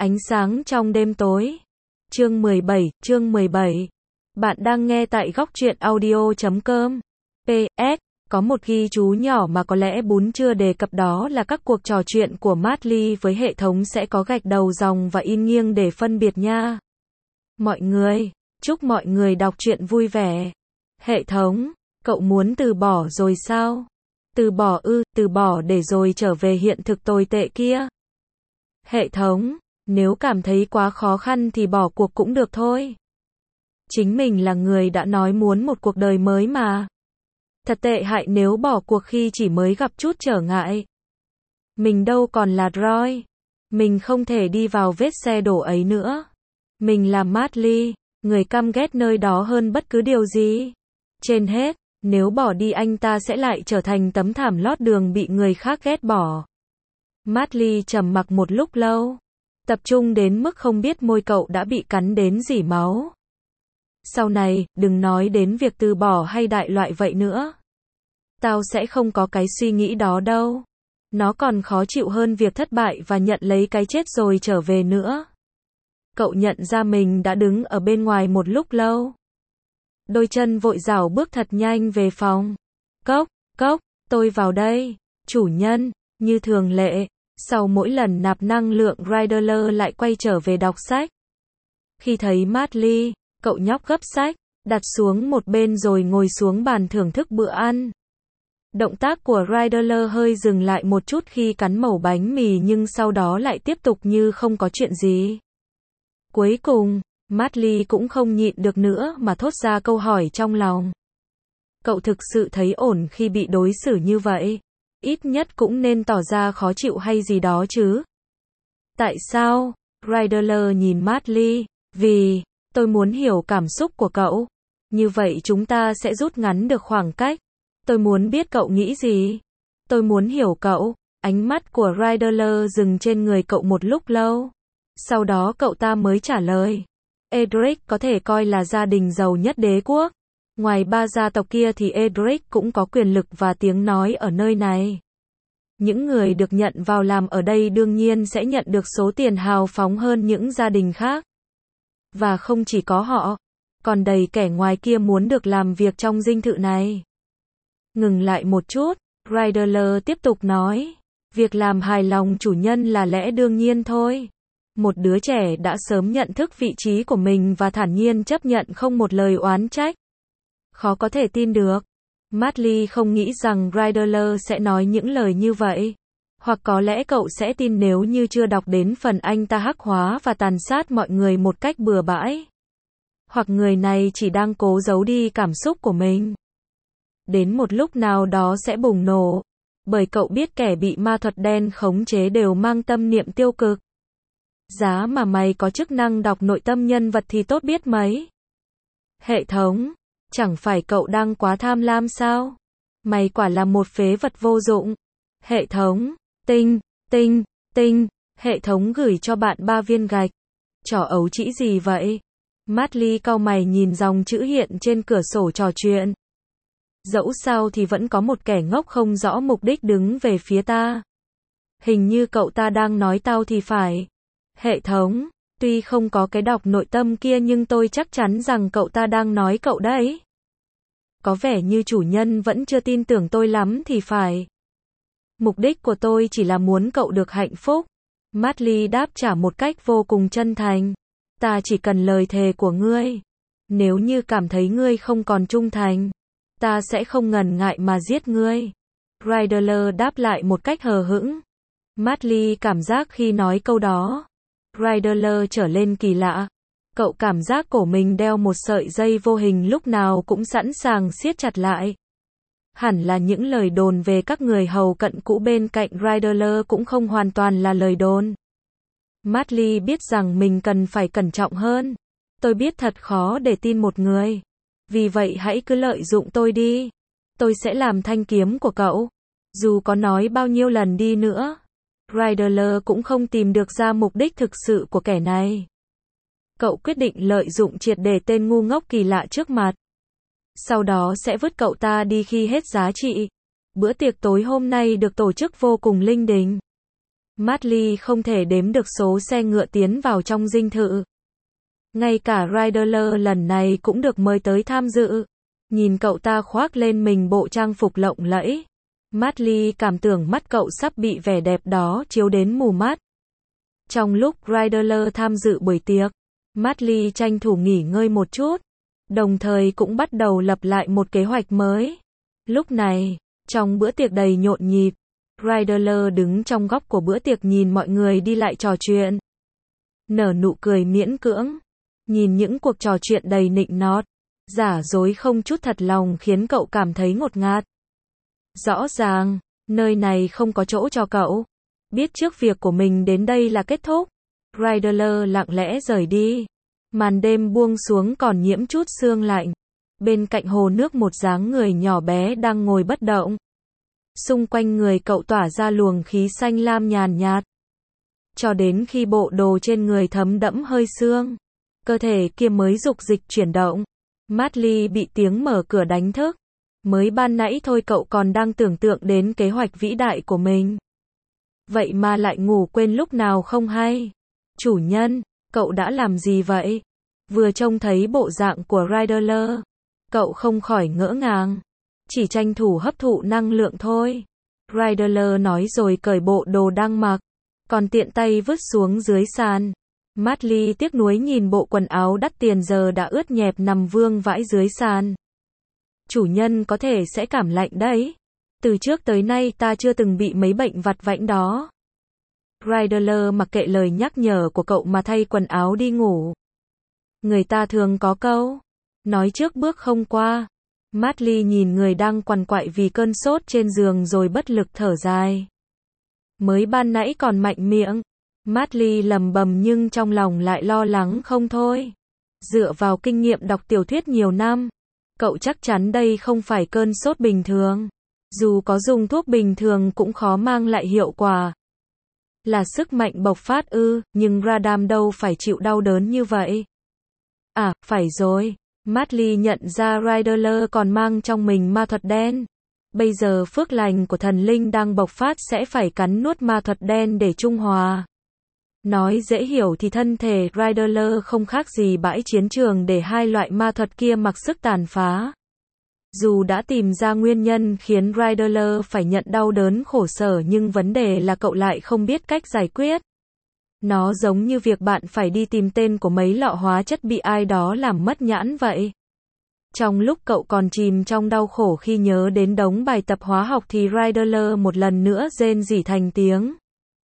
Ánh sáng trong đêm tối. Chương 17. Bạn đang nghe tại góc truyện audio.com. PS, có một ghi chú nhỏ mà có lẽ Bún chưa đề cập, đó là các cuộc trò chuyện của Madly với hệ thống sẽ có gạch đầu dòng và in nghiêng để phân biệt nha. Mọi người, chúc mọi người đọc truyện vui vẻ. Hệ thống, cậu muốn từ bỏ rồi sao? Từ bỏ ư? Từ bỏ để rồi trở về hiện thực tồi tệ kia. Hệ thống, nếu cảm thấy quá khó khăn thì bỏ cuộc cũng được thôi. Chính mình là người đã nói muốn một cuộc đời mới mà. Thật tệ hại nếu bỏ cuộc khi chỉ mới gặp chút trở ngại. Mình đâu còn là Roy. Mình không thể đi vào vết xe đổ ấy nữa. Mình là Madly, người căm ghét nơi đó hơn bất cứ điều gì. Trên hết, nếu bỏ đi anh ta sẽ lại trở thành tấm thảm lót đường bị người khác ghét bỏ. Madly trầm mặc một lúc lâu, tập trung đến mức không biết môi cậu đã bị cắn đến rỉ máu. Sau này, đừng nói đến việc từ bỏ hay đại loại vậy nữa. Tao sẽ không có cái suy nghĩ đó đâu. Nó còn khó chịu hơn việc thất bại và nhận lấy cái chết rồi trở về nữa. Cậu nhận ra mình đã đứng ở bên ngoài một lúc lâu. Đôi chân vội dảo bước thật nhanh về phòng. Cốc, tôi vào đây. Chủ nhân, như thường lệ, sau mỗi lần nạp năng lượng Riddler lại quay trở về đọc sách. Khi thấy Madly, cậu nhóc gấp sách, đặt xuống một bên rồi ngồi xuống bàn thưởng thức bữa ăn. Động tác của Riddler hơi dừng lại một chút khi cắn mẩu bánh mì nhưng sau đó lại tiếp tục như không có chuyện gì. Cuối cùng, Madly cũng không nhịn được nữa mà thốt ra câu hỏi trong lòng. Cậu thực sự thấy ổn khi bị đối xử như vậy? Ít nhất cũng nên tỏ ra khó chịu hay gì đó chứ. Tại sao? Riddler nhìn Madly. Vì, tôi muốn hiểu cảm xúc của cậu. Như vậy chúng ta sẽ rút ngắn được khoảng cách. Tôi muốn biết cậu nghĩ gì. Tôi muốn hiểu cậu. Ánh mắt của Riddler dừng trên người cậu một lúc lâu. Sau đó cậu ta mới trả lời. Edric có thể coi là gia đình giàu nhất đế quốc. Ngoài ba gia tộc kia thì Edric cũng có quyền lực và tiếng nói ở nơi này. Những người được nhận vào làm ở đây đương nhiên sẽ nhận được số tiền hào phóng hơn những gia đình khác. Và không chỉ có họ, còn đầy kẻ ngoài kia muốn được làm việc trong dinh thự này. Ngừng lại một chút, Riddler tiếp tục nói. Việc làm hài lòng chủ nhân là lẽ đương nhiên thôi. Một đứa trẻ đã sớm nhận thức vị trí của mình và thản nhiên chấp nhận không một lời oán trách. Khó có thể tin được. Madly không nghĩ rằng Riddler sẽ nói những lời như vậy. Hoặc có lẽ cậu sẽ tin nếu như chưa đọc đến phần anh ta hắc hóa và tàn sát mọi người một cách bừa bãi. Hoặc người này chỉ đang cố giấu đi cảm xúc của mình. Đến một lúc nào đó sẽ bùng nổ. Bởi cậu biết kẻ bị ma thuật đen khống chế đều mang tâm niệm tiêu cực. Giá mà mày có chức năng đọc nội tâm nhân vật thì tốt biết mấy. Hệ thống, chẳng phải cậu đang quá tham lam sao? Mày quả là một phế vật vô dụng. Hệ thống, tinh, hệ thống gửi cho bạn 3 viên gạch. Trò ấu trĩ gì vậy? Madly cau mày nhìn dòng chữ hiện trên cửa sổ trò chuyện. Dẫu sao thì vẫn có một kẻ ngốc không rõ mục đích đứng về phía ta. Hình như cậu ta đang nói tao thì phải. Hệ thống, tuy không có cái đọc nội tâm kia nhưng tôi chắc chắn rằng cậu ta đang nói cậu đấy. Có vẻ như chủ nhân vẫn chưa tin tưởng tôi lắm thì phải. Mục đích của tôi chỉ là muốn cậu được hạnh phúc. Madly đáp trả một cách vô cùng chân thành. Ta chỉ cần lời thề của ngươi. Nếu như cảm thấy ngươi không còn trung thành, ta sẽ không ngần ngại mà giết ngươi. Riddler đáp lại một cách hờ hững. Madly cảm giác khi nói câu đó, Riddler trở lên kỳ lạ. Cậu cảm giác cổ mình đeo một sợi dây vô hình lúc nào cũng sẵn sàng siết chặt lại. Hẳn là những lời đồn về các người hầu cận cũ bên cạnh Riddler cũng không hoàn toàn là lời đồn. Madly biết rằng mình cần phải cẩn trọng hơn. Tôi biết thật khó để tin một người. Vì vậy hãy cứ lợi dụng tôi đi. Tôi sẽ làm thanh kiếm của cậu. Dù có nói bao nhiêu lần đi nữa, Riddler cũng không tìm được ra mục đích thực sự của kẻ này. Cậu quyết định lợi dụng triệt để tên ngu ngốc kỳ lạ trước mặt. Sau đó sẽ vứt cậu ta đi khi hết giá trị. Bữa tiệc tối hôm nay được tổ chức vô cùng linh đình. Madly không thể đếm được số xe ngựa tiến vào trong dinh thự. Ngay cả Riddler lần này cũng được mời tới tham dự. Nhìn cậu ta khoác lên mình bộ trang phục lộng lẫy. Madly cảm tưởng mắt cậu sắp bị vẻ đẹp đó chiếu đến mù mắt. Trong lúc Riddler tham dự buổi tiệc, Madly tranh thủ nghỉ ngơi một chút, đồng thời cũng bắt đầu lập lại một kế hoạch mới. Lúc này, trong bữa tiệc đầy nhộn nhịp, Riddler đứng trong góc của bữa tiệc nhìn mọi người đi lại trò chuyện. Nở nụ cười miễn cưỡng, nhìn những cuộc trò chuyện đầy nịnh nót, giả dối không chút thật lòng khiến cậu cảm thấy ngột ngạt. Rõ ràng, nơi này không có chỗ cho cậu. Biết trước việc của mình đến đây là kết thúc, Riddler lặng lẽ rời đi. Màn đêm buông xuống còn nhiễm chút sương lạnh. Bên cạnh hồ nước một dáng người nhỏ bé đang ngồi bất động. Xung quanh người cậu tỏa ra luồng khí xanh lam nhàn nhạt. Cho đến khi bộ đồ trên người thấm đẫm hơi sương, cơ thể kia mới dục dịch chuyển động. Madly bị tiếng mở cửa đánh thức. Mới ban nãy thôi cậu còn đang tưởng tượng đến kế hoạch vĩ đại của mình. Vậy mà lại ngủ quên lúc nào không hay. Chủ nhân, cậu đã làm gì vậy? Vừa trông thấy bộ dạng của Riddler, cậu không khỏi ngỡ ngàng. Chỉ tranh thủ hấp thụ năng lượng thôi. Riddler nói rồi cởi bộ đồ đang mặc, còn tiện tay vứt xuống dưới sàn. Madly tiếc nuối nhìn bộ quần áo đắt tiền giờ đã ướt nhẹp nằm vương vãi dưới sàn. Chủ nhân có thể sẽ cảm lạnh đấy. Từ trước tới nay ta chưa từng bị mấy bệnh vặt vãnh đó. Riddler mặc kệ lời nhắc nhở của cậu mà thay quần áo đi ngủ. Người ta thường có câu, nói trước bước không qua. Madly nhìn người đang quằn quại vì cơn sốt trên giường rồi bất lực thở dài. Mới ban nãy còn mạnh miệng. Madly lầm bầm nhưng trong lòng lại lo lắng không thôi. Dựa vào kinh nghiệm đọc tiểu thuyết nhiều năm, cậu chắc chắn đây không phải cơn sốt bình thường. Dù có dùng thuốc bình thường cũng khó mang lại hiệu quả. Là sức mạnh bộc phát ư, nhưng Radam đâu phải chịu đau đớn như vậy. À, phải rồi. Madly nhận ra Riddler còn mang trong mình ma thuật đen. Bây giờ phước lành của thần linh đang bộc phát sẽ phải cắn nuốt ma thuật đen để trung hòa. Nói dễ hiểu thì thân thể Riddler không khác gì bãi chiến trường để hai loại ma thuật kia mặc sức tàn phá. Dù đã tìm ra nguyên nhân khiến Riddler phải nhận đau đớn khổ sở nhưng vấn đề là cậu lại không biết cách giải quyết. Nó giống như việc bạn phải đi tìm tên của mấy lọ hóa chất bị ai đó làm mất nhãn vậy. Trong lúc cậu còn chìm trong đau khổ khi nhớ đến đống bài tập hóa học thì Riddler một lần nữa rên rỉ thành tiếng.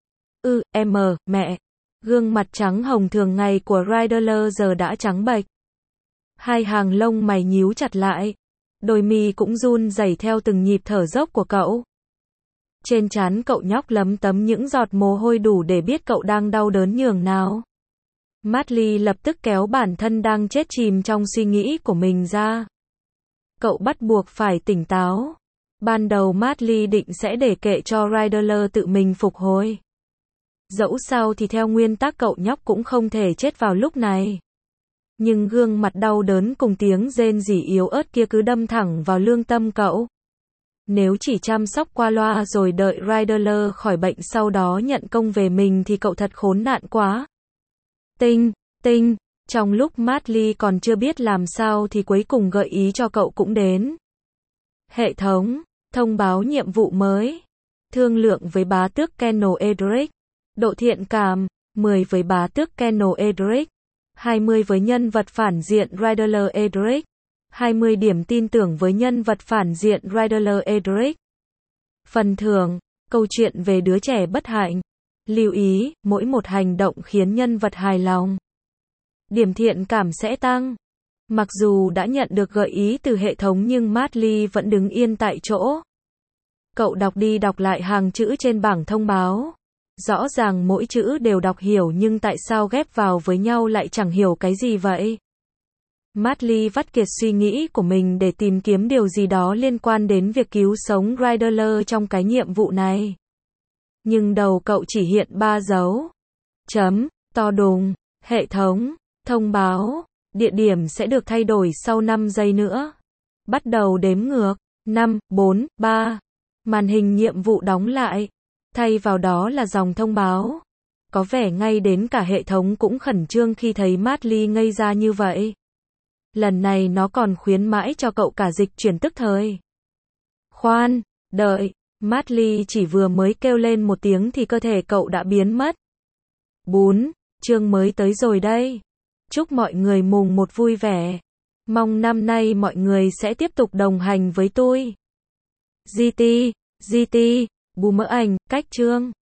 Mẹ. Gương mặt trắng hồng thường ngày của Riddler giờ đã trắng bệch. Hai hàng lông mày nhíu chặt lại. Đôi mi cũng run rẩy theo từng nhịp thở dốc của cậu. Trên trán cậu nhóc lấm tấm những giọt mồ hôi đủ để biết cậu đang đau đớn nhường nào. Madly lập tức kéo bản thân đang chết chìm trong suy nghĩ của mình ra. Cậu bắt buộc phải tỉnh táo. Ban đầu Madly định sẽ để kệ cho Riddler tự mình phục hồi. Dẫu sao thì theo nguyên tắc cậu nhóc cũng không thể chết vào lúc này. Nhưng gương mặt đau đớn cùng tiếng rên rỉ yếu ớt kia cứ đâm thẳng vào lương tâm cậu. Nếu chỉ chăm sóc qua loa rồi đợi Riddler khỏi bệnh sau đó nhận công về mình thì cậu thật khốn nạn quá. Tinh, trong lúc Madly còn chưa biết làm sao thì cuối cùng gợi ý cho cậu cũng đến. Hệ thống, thông báo nhiệm vụ mới. Thương lượng với bá tước Kennel Edric. Độ thiện cảm, 10 với bá tước Kennel Edric. 20 với nhân vật phản diện Riddler Edric. 20 điểm tin tưởng với nhân vật phản diện Riddler Edric. Phần thưởng, câu chuyện về đứa trẻ bất hạnh. Lưu ý, mỗi một hành động khiến nhân vật hài lòng, điểm thiện cảm sẽ tăng. Mặc dù đã nhận được gợi ý từ hệ thống nhưng Madly vẫn đứng yên tại chỗ. Cậu đọc đi đọc lại hàng chữ trên bảng thông báo. Rõ ràng mỗi chữ đều đọc hiểu nhưng tại sao ghép vào với nhau lại chẳng hiểu cái gì vậy? Madly vắt kiệt suy nghĩ của mình để tìm kiếm điều gì đó liên quan đến việc cứu sống Riddler trong cái nhiệm vụ này. Nhưng đầu cậu chỉ hiện 3 dấu chấm to đùng. Hệ thống, thông báo, địa điểm sẽ được thay đổi sau 5 giây nữa. Bắt đầu đếm ngược. 5, 4, 3. Màn hình nhiệm vụ đóng lại. Thay vào đó là dòng thông báo. Có vẻ ngay đến cả hệ thống cũng khẩn trương khi thấy Madly ngây ra như vậy. Lần này nó còn khuyến mãi cho cậu cả dịch chuyển tức thời. Khoan, đợi, Madly chỉ vừa mới kêu lên một tiếng thì cơ thể cậu đã biến mất. 4. Chương mới tới rồi đây. Chúc mọi người mùng 1 vui vẻ. Mong năm nay mọi người sẽ tiếp tục đồng hành với tôi. GT, bù mỡ ảnh, cách chương.